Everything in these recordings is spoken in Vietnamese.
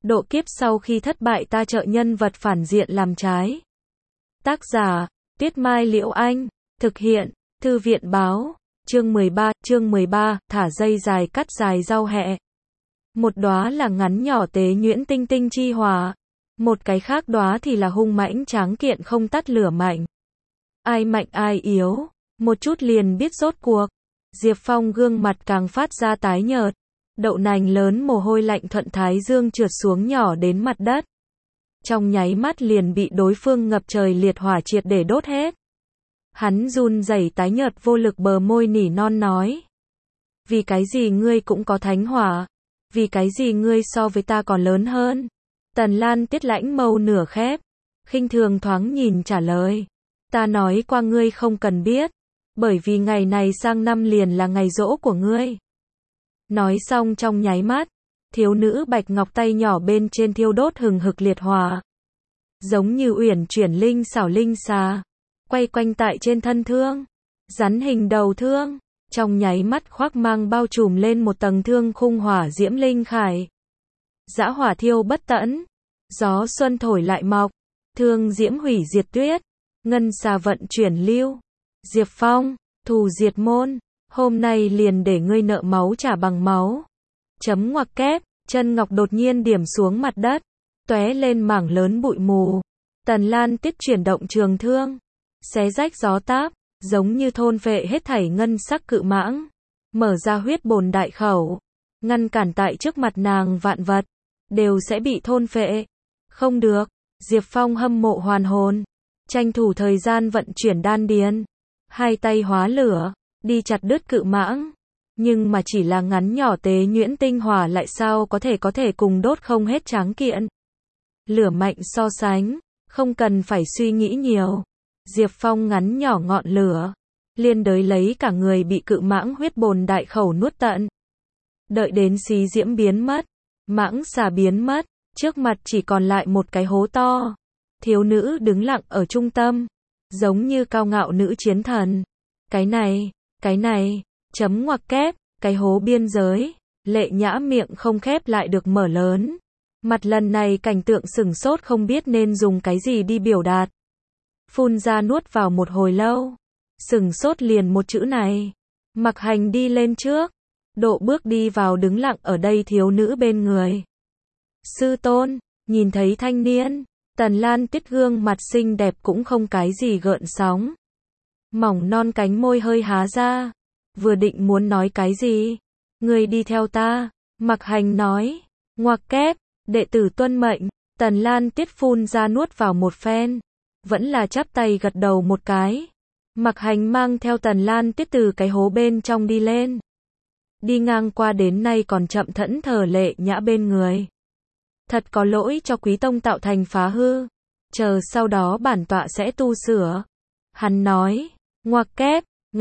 Độ kiếp sau khi thất bại ta trợ nhân vật phản diện làm trái. Tác giả, Tuyết Mai Liễu Anh. Thực hiện, Thư viện Báo. Chương 13, thả dây dài cắt dài rau hẹ. Một đóa là ngắn nhỏ tế nhuyễn tinh tinh chi hòa. Một cái khác đóa thì là hung mãnh tráng kiện không tắt lửa mạnh. Ai mạnh ai yếu, một chút liền biết rốt cuộc. Diệp Phong gương mặt càng phát ra tái nhợt. Đậu nành lớn mồ hôi lạnh thuận thái dương trượt xuống nhỏ đến mặt đất. Trong nháy mắt liền bị đối phương ngập trời liệt hỏa triệt để đốt hết. Hắn run rẩy tái nhợt vô lực bờ môi nỉ non nói. Vì cái gì ngươi cũng có thánh hỏa? Vì cái gì ngươi so với ta còn lớn hơn? Tần Lan Tiết lãnh mâu nửa khép, khinh thường thoáng nhìn trả lời. Ta nói qua ngươi không cần biết, bởi vì ngày này sang năm liền là ngày giỗ của ngươi. Nói xong trong nháy mắt, thiếu nữ bạch ngọc tay nhỏ bên trên thiêu đốt hừng hực liệt hỏa. Giống như uyển chuyển linh xảo linh xà, quay quanh tại trên thân thương, rắn hình đầu thương, trong nháy mắt khoác mang bao trùm lên một tầng thương khung hỏa diễm linh khải. Dã hỏa thiêu bất tận, gió xuân thổi lại mọc, thương diễm hủy diệt tuyết, ngân xà vận chuyển lưu. Diệp Phong, thù diệt môn, hôm nay liền để ngươi nợ máu trả bằng máu. Chấm ngoặc kép, chân ngọc đột nhiên điểm xuống mặt đất, tóe lên mảng lớn bụi mù. Tần Lan Tiết chuyển động trường thương, xé rách gió táp, giống như thôn phệ hết thảy ngân sắc cự mãng, mở ra huyết bồn đại khẩu, ngăn cản tại trước mặt nàng vạn vật, đều sẽ bị thôn phệ. Không được, Diệp Phong hâm mộ hoàn hồn, tranh thủ thời gian vận chuyển đan điền, hai tay hóa lửa, đi chặt đứt cự mãng, nhưng mà chỉ là ngắn nhỏ tế nhuyễn tinh hỏa lại sao có thể cùng đốt không hết tráng kiện. Lửa mạnh so sánh, không cần phải suy nghĩ nhiều. Diệp Phong ngắn nhỏ ngọn lửa, liên đới lấy cả người bị cự mãng huyết bồn đại khẩu nuốt tận. Đợi đến xí diễm biến mất, mãng xà biến mất, trước mặt chỉ còn lại một cái hố to. Thiếu nữ đứng lặng ở trung tâm, giống như cao ngạo nữ chiến thần. Cái này, chấm ngoặc kép, cái hố biên giới, Lệ Nhã miệng không khép lại được mở lớn. Mặt lần này cảnh tượng sửng sốt không biết nên dùng cái gì đi biểu đạt. Phun ra nuốt vào một hồi lâu, sửng sốt liền một chữ này. Mặc Hành đi lên trước, độ bước đi vào đứng lặng ở đây thiếu nữ bên người. Sư tôn, nhìn thấy thanh niên, Tần Lan Tiết gương mặt xinh đẹp cũng không cái gì gợn sóng. Mỏng non cánh môi hơi há ra, vừa định muốn nói cái gì. Người đi theo ta, Mặc Hành nói, ngoặc kép, đệ tử tuân mệnh. Tần Lan Tiết phun ra nuốt vào một phen, vẫn là chắp tay gật đầu một cái. Mặc Hành mang theo Tần Lan Tiết từ cái hố bên trong đi lên. Đi ngang qua đến nay còn chậm thẫn thờ Lệ Nhã bên người. Thật có lỗi cho quý tông tạo thành phá hư, chờ sau đó bản tọa sẽ tu sửa. Hắn nói, ngoặc kép,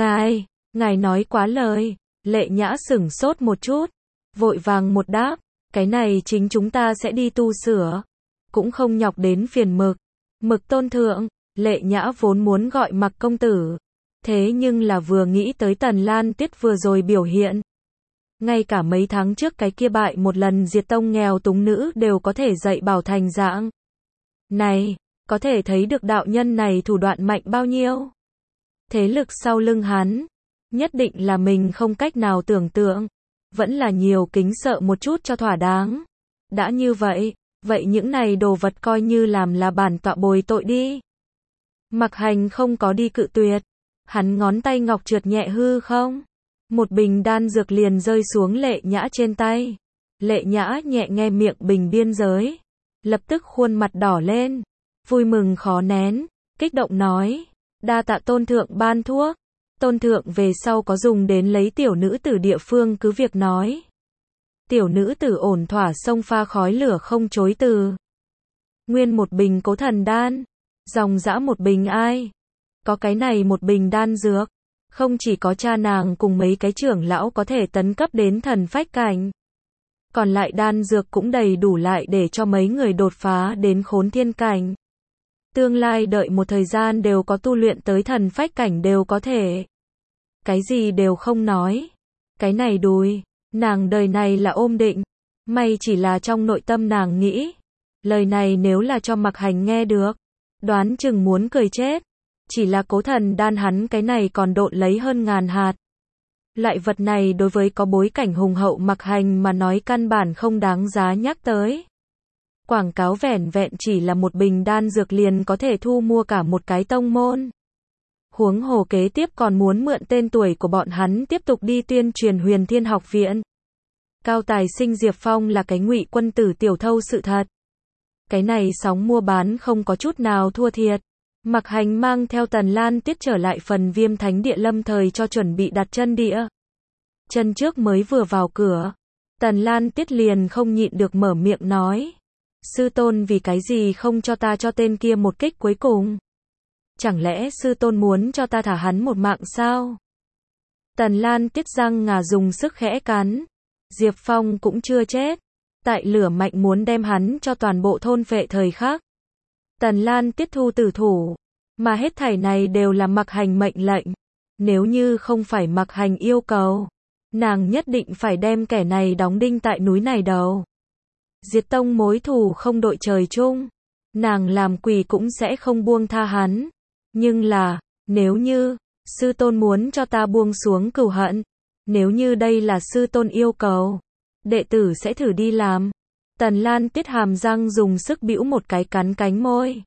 ngài nói quá lời. Lệ Nhã sửng sốt một chút, vội vàng một đáp, cái này chính chúng ta sẽ đi tu sửa, cũng không nhọc đến phiền Mực. Mực tôn thượng. Lệ Nhã vốn muốn gọi Mặc công tử, thế nhưng là vừa nghĩ tới Tần Lan Tiết vừa rồi biểu hiện. Ngay cả mấy tháng trước cái kia bại một lần diệt tông nghèo túng nữ đều có thể dạy bảo thành dạng này, có thể thấy được đạo nhân này thủ đoạn mạnh bao nhiêu. Thế lực sau lưng hắn, nhất định là mình không cách nào tưởng tượng, vẫn là nhiều kính sợ một chút cho thỏa đáng. Đã như vậy những này đồ vật coi như làm là bản tọa bồi tội đi. Mặc Hành không có đi cự tuyệt, hắn ngón tay ngọc trượt nhẹ hư không. Một bình đan dược liền rơi xuống Lệ Nhã trên tay. Lệ Nhã nhẹ nghe miệng bình biên giới, lập tức khuôn mặt đỏ lên, vui mừng khó nén, kích động nói, đa tạ tôn thượng ban thuốc. Tôn thượng về sau có dùng đến lấy tiểu nữ tử địa phương cứ việc nói. Tiểu nữ tử ổn thỏa xông pha khói lửa không chối từ. Nguyên một bình Cố Thần đan, dòng dã một bình ai. Có cái này một bình đan dược, không chỉ có cha nàng cùng mấy cái trưởng lão có thể tấn cấp đến thần phách cảnh. Còn lại đan dược cũng đầy đủ lại để cho mấy người đột phá đến khốn thiên cảnh. Tương lai đợi một thời gian đều có tu luyện tới thần phách cảnh đều có thể. Cái gì đều không nói. Cái này đùi, nàng đời này là ôm định. May chỉ là trong nội tâm nàng nghĩ. Lời này nếu là cho Mạc Hành nghe được, đoán chừng muốn cười chết. Chỉ là Cố Thần Đan hắn cái này còn độn lấy hơn ngàn hạt. Loại vật này đối với có bối cảnh hùng hậu Mạc Hành mà nói căn bản không đáng giá nhắc tới. Quảng cáo vẻn vẹn chỉ là một bình đan dược liền có thể thu mua cả một cái tông môn. Huống hồ kế tiếp còn muốn mượn tên tuổi của bọn hắn tiếp tục đi tuyên truyền Huyền Thiên Học Viện. Cao tài sinh Diệp Phong là cái ngụy quân tử tiểu thâu sự thật. Cái này sóng mua bán không có chút nào thua thiệt. Mạc Hành mang theo Tần Lan Tiết trở lại phần Viêm Thánh Địa lâm thời cho chuẩn bị đặt chân địa. Chân trước mới vừa vào cửa, Tần Lan Tiết liền không nhịn được mở miệng nói. Sư tôn vì cái gì không cho ta cho tên kia một kích cuối cùng? Chẳng lẽ sư tôn muốn cho ta thả hắn một mạng sao? Tần Lan Tiết răng ngà dùng sức khẽ cắn. Diệp Phong cũng chưa chết. Tại lửa mạnh muốn đem hắn cho toàn bộ thôn phệ thời khắc. Tần Lan Tiết thu tử thủ. Mà hết thảy này đều là Mạc Hành mệnh lệnh. Nếu như không phải Mạc Hành yêu cầu, nàng nhất định phải đem kẻ này đóng đinh tại núi này đầu. Diệt tông mối thù không đội trời chung. Nàng làm quỷ cũng sẽ không buông tha hắn. Nhưng là, nếu như, sư tôn muốn cho ta buông xuống cừu hận. Nếu như đây là sư tôn yêu cầu, đệ tử sẽ thử đi làm. Tần Lan Tiết hàm răng dùng sức bĩu một cái cắn cánh môi.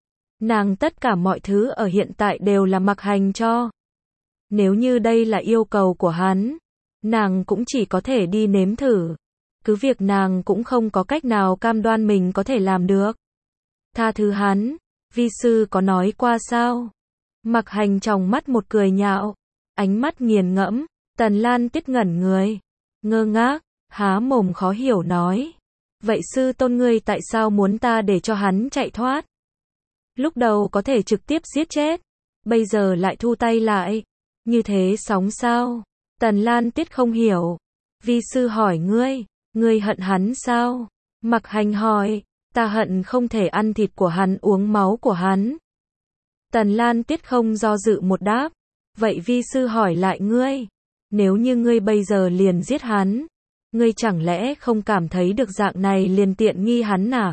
Nàng tất cả mọi thứ ở hiện tại đều là Mạc Hành cho. Nếu như đây là yêu cầu của hắn, nàng cũng chỉ có thể đi nếm thử. Cứ việc nàng cũng không có cách nào cam đoan mình có thể làm được. Tha thứ hắn, vi sư có nói qua sao? Mạc Hành tròng mắt một cười nhạo, ánh mắt nghiền ngẫm. Tần Lan Tiết ngẩn người, ngơ ngác, há mồm khó hiểu nói. Vậy sư tôn ngươi tại sao muốn ta để cho hắn chạy thoát? Lúc đầu có thể trực tiếp giết chết, bây giờ lại thu tay lại. Như thế sóng sao? Tần Lan Tiết không hiểu. Vi sư hỏi ngươi hận hắn sao? Mạc Hành hỏi, ta hận không thể ăn thịt của hắn uống máu của hắn. Tần Lan Tiết không do dự một đáp. Vậy vi sư hỏi lại ngươi. Nếu như ngươi bây giờ liền giết hắn, ngươi chẳng lẽ không cảm thấy được dạng này liền tiện nghi hắn à?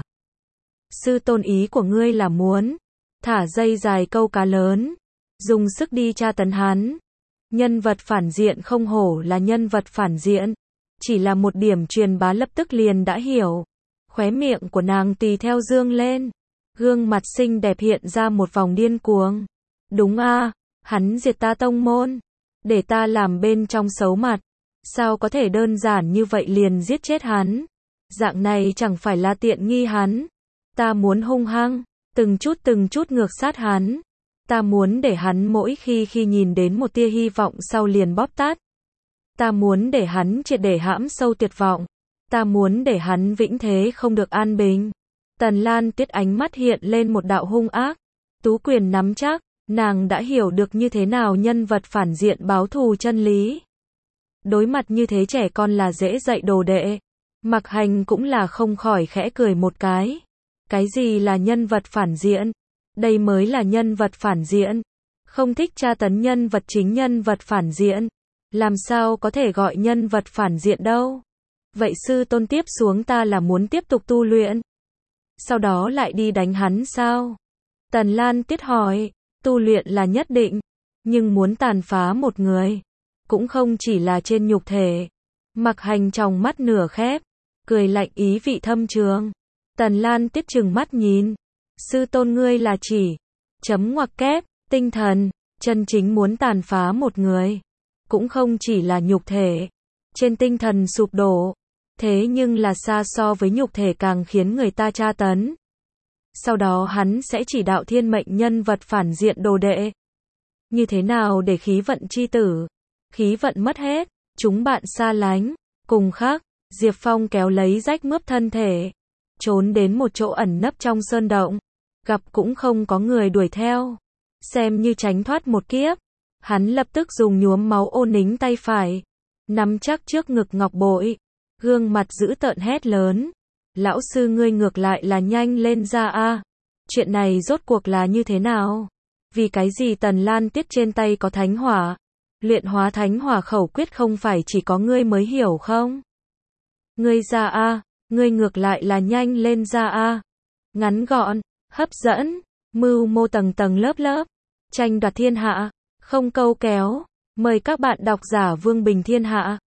Sư tôn ý của ngươi là muốn thả dây dài câu cá lớn, dùng sức đi tra tấn hắn. Nhân vật phản diện không hổ là nhân vật phản diện, chỉ là một điểm truyền bá lập tức liền đã hiểu. Khóe miệng của nàng tùy theo dương lên, gương mặt xinh đẹp hiện ra một vòng điên cuồng. Đúng a, hắn diệt ta tông môn, để ta làm bên trong xấu mặt. Sao có thể đơn giản như vậy liền giết chết hắn? Dạng này chẳng phải là tiện nghi hắn. Ta muốn hung hăng, từng chút ngược sát hắn. Ta muốn để hắn mỗi khi nhìn đến một tia hy vọng sau liền bóp tát. Ta muốn để hắn triệt để hãm sâu tuyệt vọng. Ta muốn để hắn vĩnh thế không được an bình. Tần Lan Tiết ánh mắt hiện lên một đạo hung ác. Tú quyền nắm chắc, nàng đã hiểu được như thế nào nhân vật phản diện báo thù chân lý. Đối mặt như thế trẻ con là dễ dạy đồ đệ. Mạc Hành cũng là không khỏi khẽ cười một cái. Cái gì là nhân vật phản diện? Đây mới là nhân vật phản diện. Không thích tra tấn nhân vật chính nhân vật phản diện. Làm sao có thể gọi nhân vật phản diện đâu? Vậy sư tôn tiếp xuống ta là muốn tiếp tục tu luyện. Sau đó lại đi đánh hắn sao? Tần Lan Tiết hỏi, tu luyện là nhất định, nhưng muốn tàn phá một người, cũng không chỉ là trên nhục thể. Mạc Hành trong mắt nửa khép, cười lạnh ý vị thâm trường. Tần Lan Tiết trừng mắt nhìn, sư tôn ngươi là chỉ, chấm ngoặc kép, tinh thần, chân chính muốn tàn phá một người, cũng không chỉ là nhục thể, trên tinh thần sụp đổ, thế nhưng là xa so với nhục thể càng khiến người ta tra tấn. Sau đó hắn sẽ chỉ đạo thiên mệnh nhân vật phản diện đồ đệ. Như thế nào để khí vận chi tử, khí vận mất hết, chúng bạn xa lánh, cùng khác, Diệp Phong kéo lấy rách mướp thân thể, trốn đến một chỗ ẩn nấp trong sơn động, gặp cũng không có người đuổi theo, xem như tránh thoát một kiếp. Hắn lập tức dùng nhuốm máu ô nính tay phải, nắm chắc trước ngực ngọc bội, gương mặt dữ tợn hét lớn. Lão sư ngươi ngược lại là nhanh lên ra a. Chuyện này rốt cuộc là như thế nào? Vì cái gì Tần Lan Tiết trên tay có thánh hỏa? Luyện hóa thánh hỏa khẩu quyết không phải chỉ có ngươi mới hiểu không? Ngươi ra a, ngươi ngược lại là nhanh lên ra a. Ngắn gọn, hấp dẫn, mưu mô tầng tầng lớp lớp, tranh đoạt thiên hạ, không câu kéo. Mời các bạn đọc giả Vương Bình Thiên Hạ.